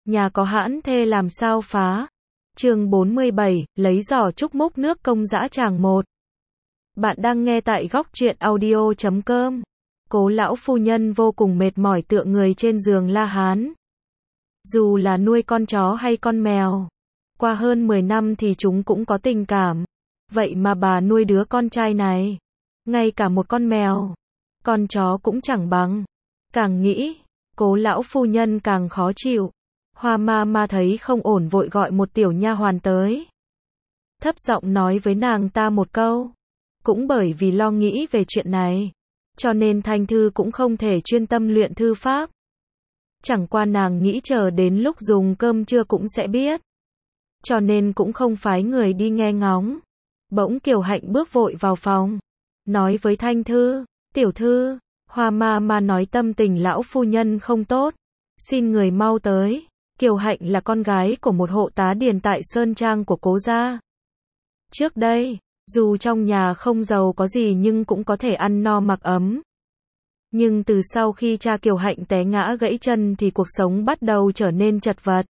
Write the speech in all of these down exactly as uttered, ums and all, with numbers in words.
nhà có hãn thê làm sao phá. Chương bốn mươi bảy, lấy giỏ trúc múc nước công dã tràng một. Bạn đang nghe tại góc truyện audio chấm com. Cố lão phu nhân vô cùng mệt mỏi tựa người trên giường la hán. Dù là nuôi con chó hay con mèo, qua hơn mười năm thì chúng cũng có tình cảm. Vậy mà bà nuôi đứa con trai này, ngay cả một con mèo, con chó cũng chẳng bằng. Càng nghĩ, Cố lão phu nhân càng khó chịu. Hoa ma ma thấy không ổn vội gọi một tiểu nha hoàn tới. Thấp giọng nói với nàng ta một câu. Cũng bởi vì lo nghĩ về chuyện này, cho nên Thanh Thư cũng không thể chuyên tâm luyện thư pháp. Chẳng qua nàng nghĩ chờ đến lúc dùng cơm trưa cũng sẽ biết. Cho nên cũng không phái người đi nghe ngóng. Bỗng Kiều Hạnh bước vội vào phòng, nói với Thanh Thư, tiểu thư, Hoa ma ma nói tâm tình lão phu nhân không tốt, xin người mau tới. Kiều Hạnh là con gái của một hộ tá điền tại Sơn Trang của Cố gia. Trước đây, dù trong nhà không giàu có gì nhưng cũng có thể ăn no mặc ấm. Nhưng từ sau khi cha Kiều Hạnh té ngã gãy chân thì cuộc sống bắt đầu trở nên chật vật.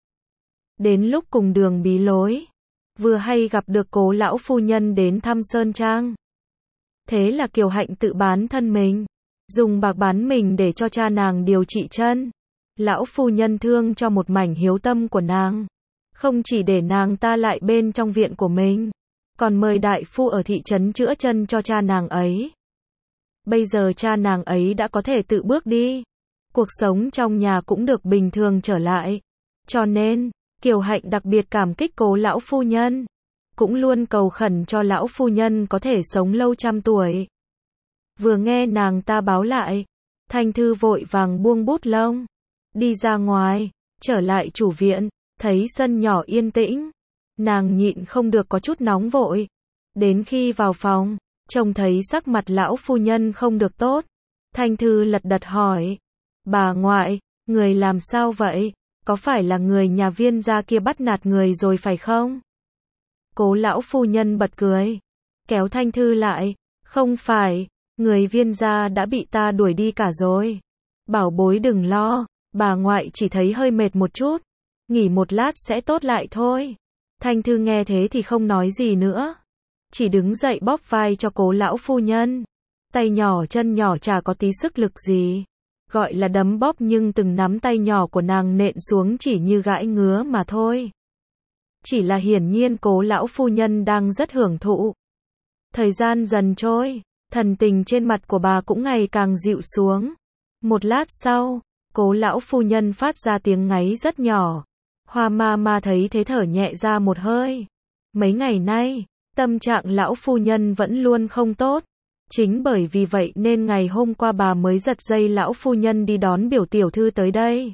Đến lúc cùng đường bí lối, vừa hay gặp được Cố lão phu nhân đến thăm Sơn Trang. Thế là Kiều Hạnh tự bán thân mình, dùng bạc bán mình để cho cha nàng điều trị chân. Lão phu nhân thương cho một mảnh hiếu tâm của nàng, không chỉ để nàng ta lại bên trong viện của mình, còn mời đại phu ở thị trấn chữa chân cho cha nàng ấy. Bây giờ cha nàng ấy đã có thể tự bước đi, cuộc sống trong nhà cũng được bình thường trở lại. Cho nên, Kiều Hạnh đặc biệt cảm kích Cố lão phu nhân, cũng luôn cầu khẩn cho lão phu nhân có thể sống lâu trăm tuổi. Vừa nghe nàng ta báo lại, Thanh Thư vội vàng buông bút lông, đi ra ngoài, trở lại chủ viện, thấy sân nhỏ yên tĩnh, nàng nhịn không được có chút nóng vội. Đến khi vào phòng, trông thấy sắc mặt lão phu nhân không được tốt, Thanh Thư lật đật hỏi, bà ngoại, người làm sao vậy, có phải là người nhà Viên gia kia bắt nạt người rồi phải không? Cố lão phu nhân bật cười, kéo Thanh Thư lại, không phải, người Viên gia đã bị ta đuổi đi cả rồi. Bảo bối đừng lo, bà ngoại chỉ thấy hơi mệt một chút, nghỉ một lát sẽ tốt lại thôi. Thanh Thư nghe thế thì không nói gì nữa, chỉ đứng dậy bóp vai cho Cố lão phu nhân. Tay nhỏ chân nhỏ chả có tí sức lực gì, gọi là đấm bóp nhưng từng nắm tay nhỏ của nàng nện xuống chỉ như gãi ngứa mà thôi. Chỉ là hiển nhiên Cố lão phu nhân đang rất hưởng thụ. Thời gian dần trôi, thần tình trên mặt của bà cũng ngày càng dịu xuống. Một lát sau, Cố lão phu nhân phát ra tiếng ngáy rất nhỏ. Hoa ma ma thấy thế thở nhẹ ra một hơi. Mấy ngày nay, tâm trạng lão phu nhân vẫn luôn không tốt. Chính bởi vì vậy nên ngày hôm qua bà mới giật dây lão phu nhân đi đón biểu tiểu thư tới đây.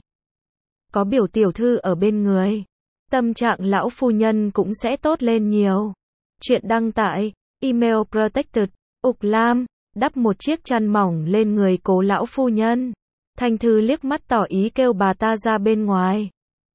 Có biểu tiểu thư ở bên người, tâm trạng lão phu nhân cũng sẽ tốt lên nhiều. Chuyện đăng tại email protected, Ục Lam, đắp một chiếc chăn mỏng lên người Cố lão phu nhân. Thanh Thư liếc mắt tỏ ý kêu bà ta ra bên ngoài.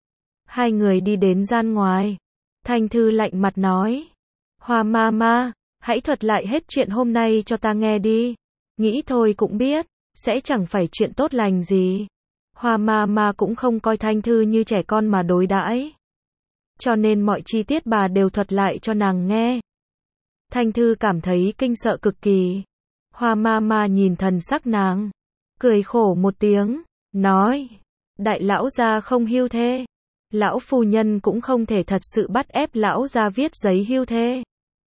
Hai người đi đến gian ngoài. Thanh Thư lạnh mặt nói, Hoa ma ma, hãy thuật lại hết chuyện hôm nay cho ta nghe đi. Nghĩ thôi cũng biết, sẽ chẳng phải chuyện tốt lành gì. Hoa ma ma cũng không coi Thanh Thư như trẻ con mà đối đãi, cho nên mọi chi tiết bà đều thuật lại cho nàng nghe. Thanh Thư cảm thấy kinh sợ cực kỳ. Hoa ma ma nhìn thần sắc nàng, cười khổ một tiếng, nói, đại lão gia không hưu thê. Lão phu nhân cũng không thể thật sự bắt ép lão gia viết giấy hưu thê.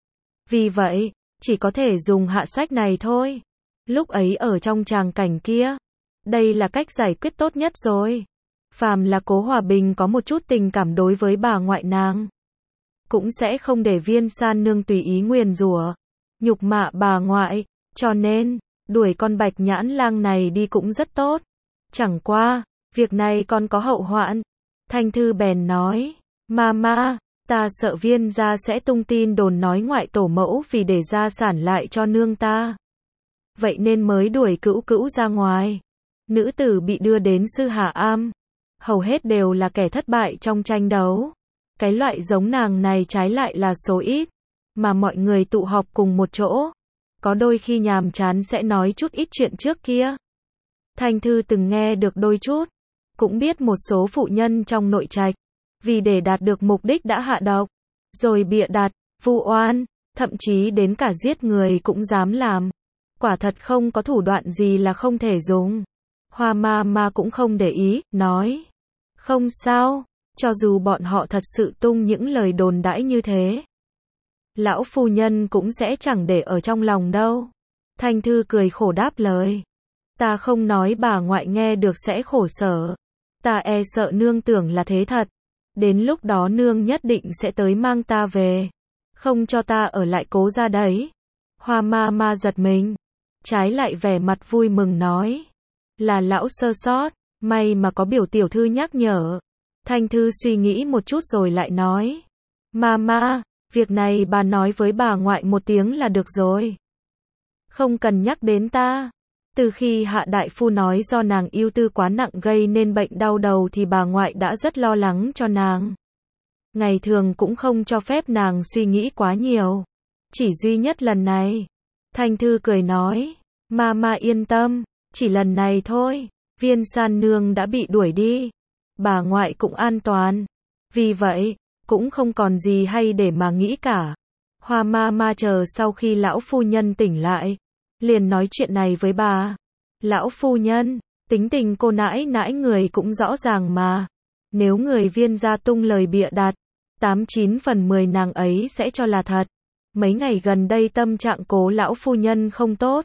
Vì vậy, chỉ có thể dùng hạ sách này thôi. Lúc ấy ở trong tràng cảnh kia, đây là cách giải quyết tốt nhất rồi. Phàm là Cố Hòa Bình có một chút tình cảm đối với bà ngoại nàng, cũng sẽ không để Viên San nương tùy ý nguyền rủa, nhục mạ bà ngoại, cho nên, đuổi con Bạch Nhãn Lang này đi cũng rất tốt. Chẳng qua, việc này còn có hậu hoạn. Thanh Thư bèn nói, Mama, ta sợ Viên gia sẽ tung tin đồn nói ngoại tổ mẫu vì để gia sản lại cho nương ta, vậy nên mới đuổi Cữu Cữu ra ngoài. Nữ tử bị đưa đến Sư Hà Am, hầu hết đều là kẻ thất bại trong tranh đấu. Cái loại giống nàng này trái lại là số ít, mà mọi người tụ họp cùng một chỗ, có đôi khi nhàm chán sẽ nói chút ít chuyện trước kia. Thanh Thư từng nghe được đôi chút, cũng biết một số phụ nhân trong nội trạch, vì để đạt được mục đích đã hạ độc, rồi bịa đặt, vu oan, thậm chí đến cả giết người cũng dám làm. Quả thật không có thủ đoạn gì là không thể dùng. Hoa ma ma cũng không để ý, nói. Không sao, cho dù bọn họ thật sự tung những lời đồn đãi như thế, lão phu nhân cũng sẽ chẳng để ở trong lòng đâu. Thanh Thư cười khổ đáp lời. Ta không nói bà ngoại nghe được sẽ khổ sở. Ta e sợ nương tưởng là thế thật. Đến lúc đó nương nhất định sẽ tới mang ta về. Không cho ta ở lại Cố gia đấy. Hoa ma ma giật mình. Trái lại vẻ mặt vui mừng nói. Là lão sơ sót. May mà có biểu tiểu thư nhắc nhở. Thanh Thư suy nghĩ một chút rồi lại nói. Ma ma, việc này bà nói với bà ngoại một tiếng là được rồi. Không cần nhắc đến ta. Từ khi Hạ đại phu nói do nàng ưu tư quá nặng gây nên bệnh đau đầu thì bà ngoại đã rất lo lắng cho nàng. Ngày thường cũng không cho phép nàng suy nghĩ quá nhiều. Chỉ duy nhất lần này. Thanh Thư cười nói. Ma ma yên tâm, chỉ lần này thôi. Viên San nương đã bị đuổi đi. Bà ngoại cũng an toàn. Vì vậy, cũng không còn gì hay để mà nghĩ cả. Hoa ma ma chờ sau khi lão phu nhân tỉnh lại, liền nói chuyện này với bà. Lão phu nhân, tính tình cô nãi nãi người cũng rõ ràng mà. Nếu người Viên gia tung lời bịa đặt, tám chín phần mười nàng ấy sẽ cho là thật. Mấy ngày gần đây tâm trạng Cố lão phu nhân không tốt.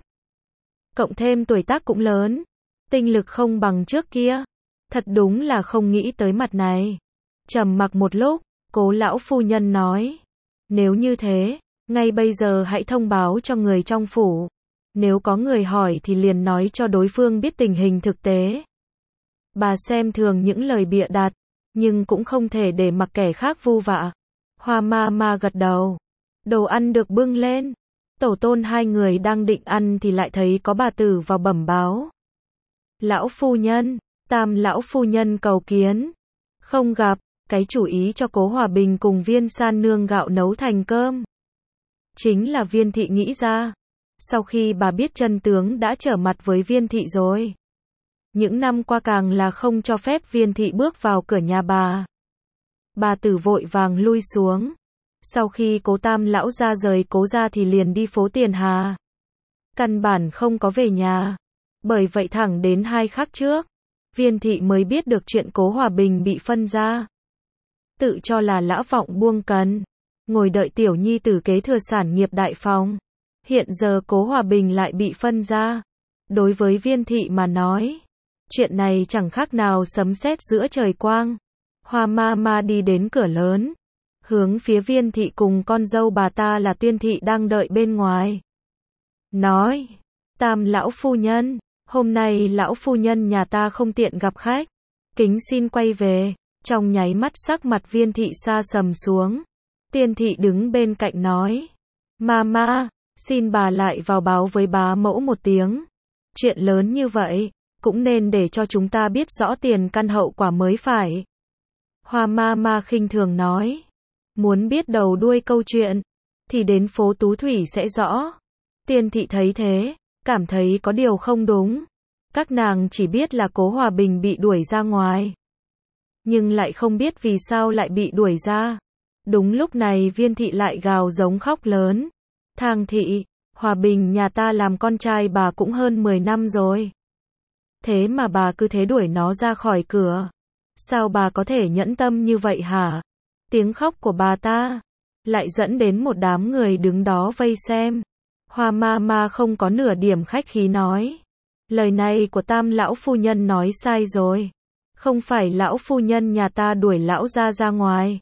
Cộng thêm tuổi tác cũng lớn, tinh lực không bằng trước kia. Thật đúng là không nghĩ tới mặt này. Trầm mặc một lúc, Cố lão phu nhân nói. Nếu như thế, ngay bây giờ hãy thông báo cho người trong phủ. Nếu có người hỏi thì liền nói cho đối phương biết tình hình thực tế. Bà xem thường những lời bịa đặt, nhưng cũng không thể để mặc kẻ khác vu vạ. Hoa ma ma gật đầu. Đồ ăn được bưng lên. Tổ tôn hai người đang định ăn thì lại thấy có bà tử vào bẩm báo. Lão phu nhân, Tam lão phu nhân cầu kiến. Không gặp, cái chủ ý cho Cố Hòa Bình cùng Viên San nương gạo nấu thành cơm. Chính là Viên thị nghĩ ra. Sau khi bà biết chân tướng đã trở mặt với Viên thị rồi. Những năm qua càng là không cho phép Viên thị bước vào cửa nhà bà. Bà tử vội vàng lui xuống. Sau khi Cố Tam lão ra rời Cố gia thì liền đi phố Tiền Hà. Căn bản không có về nhà. Bởi vậy thẳng đến hai khắc trước, Viên thị mới biết được chuyện Cố Hòa Bình bị phân ra. Tự cho là lã vọng buông cần, ngồi đợi tiểu nhi tử kế thừa sản nghiệp đại phòng. Hiện giờ Cố Hòa Bình lại bị phân ra. Đối với Viên thị mà nói, chuyện này chẳng khác nào sấm sét giữa trời quang. Hoa ma ma đi đến cửa lớn, hướng phía Viên thị cùng con dâu bà ta là Tuyên thị đang đợi bên ngoài. Nói, Tam lão phu nhân, hôm nay lão phu nhân nhà ta không tiện gặp khách. Kính xin quay về. Trong nháy mắt sắc mặt Viên thị sa sầm xuống. Tuyên thị đứng bên cạnh nói. Mama, xin bà lại vào báo với bá mẫu một tiếng. Chuyện lớn như vậy, cũng nên để cho chúng ta biết rõ tiền căn hậu quả mới phải. Hoa Mama khinh thường nói. Muốn biết đầu đuôi câu chuyện, thì đến phố Tú Thủy sẽ rõ. Tuyên thị thấy thế, cảm thấy có điều không đúng. Các nàng chỉ biết là Cố Hòa Bình bị đuổi ra ngoài, nhưng lại không biết vì sao lại bị đuổi ra. Đúng lúc này Viên thị lại gào giống khóc lớn. Thang thị, Hòa Bình nhà ta làm con trai bà cũng hơn mười năm rồi. Thế mà bà cứ thế đuổi nó ra khỏi cửa. Sao bà có thể nhẫn tâm như vậy hả? Tiếng khóc của bà ta lại dẫn đến một đám người đứng đó vây xem. Hoa ma ma không có nửa điểm khách khí nói. Lời này của Tam lão phu nhân nói sai rồi. Không phải lão phu nhân nhà ta đuổi lão ra ra ngoài,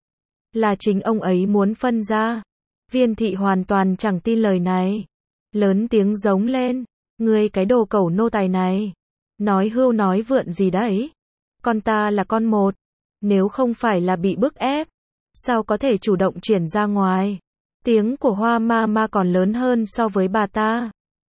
là chính ông ấy muốn phân ra. Viên thị hoàn toàn chẳng tin lời này. Lớn tiếng giống lên. Ngươi cái đồ cẩu nô tài này. Nói hưu nói vượn gì đấy. Con ta là con một. Nếu không phải là bị bức ép, sao có thể chủ động chuyển ra ngoài. Tiếng của Hoa ma ma còn lớn hơn so với bà ta.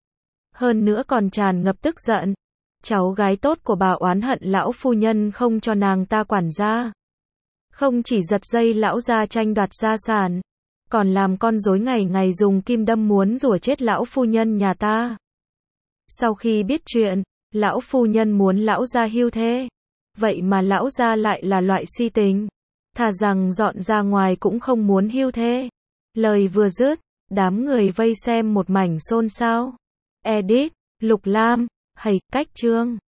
Hơn nữa còn tràn ngập tức giận. Cháu gái tốt của bà oán hận lão phu nhân không cho nàng ta quản gia. Không chỉ giật dây lão gia tranh đoạt gia sản, còn làm con rối ngày ngày dùng kim đâm muốn rủa chết lão phu nhân nhà ta. Sau khi biết chuyện, lão phu nhân muốn lão gia hưu thê. Vậy mà lão gia lại là loại si tình. Thà rằng dọn ra ngoài cũng không muốn hưu thế. Lời vừa dứt, đám người vây xem một mảnh xôn xao. Edit, Lục Lam, hầy, cách chương.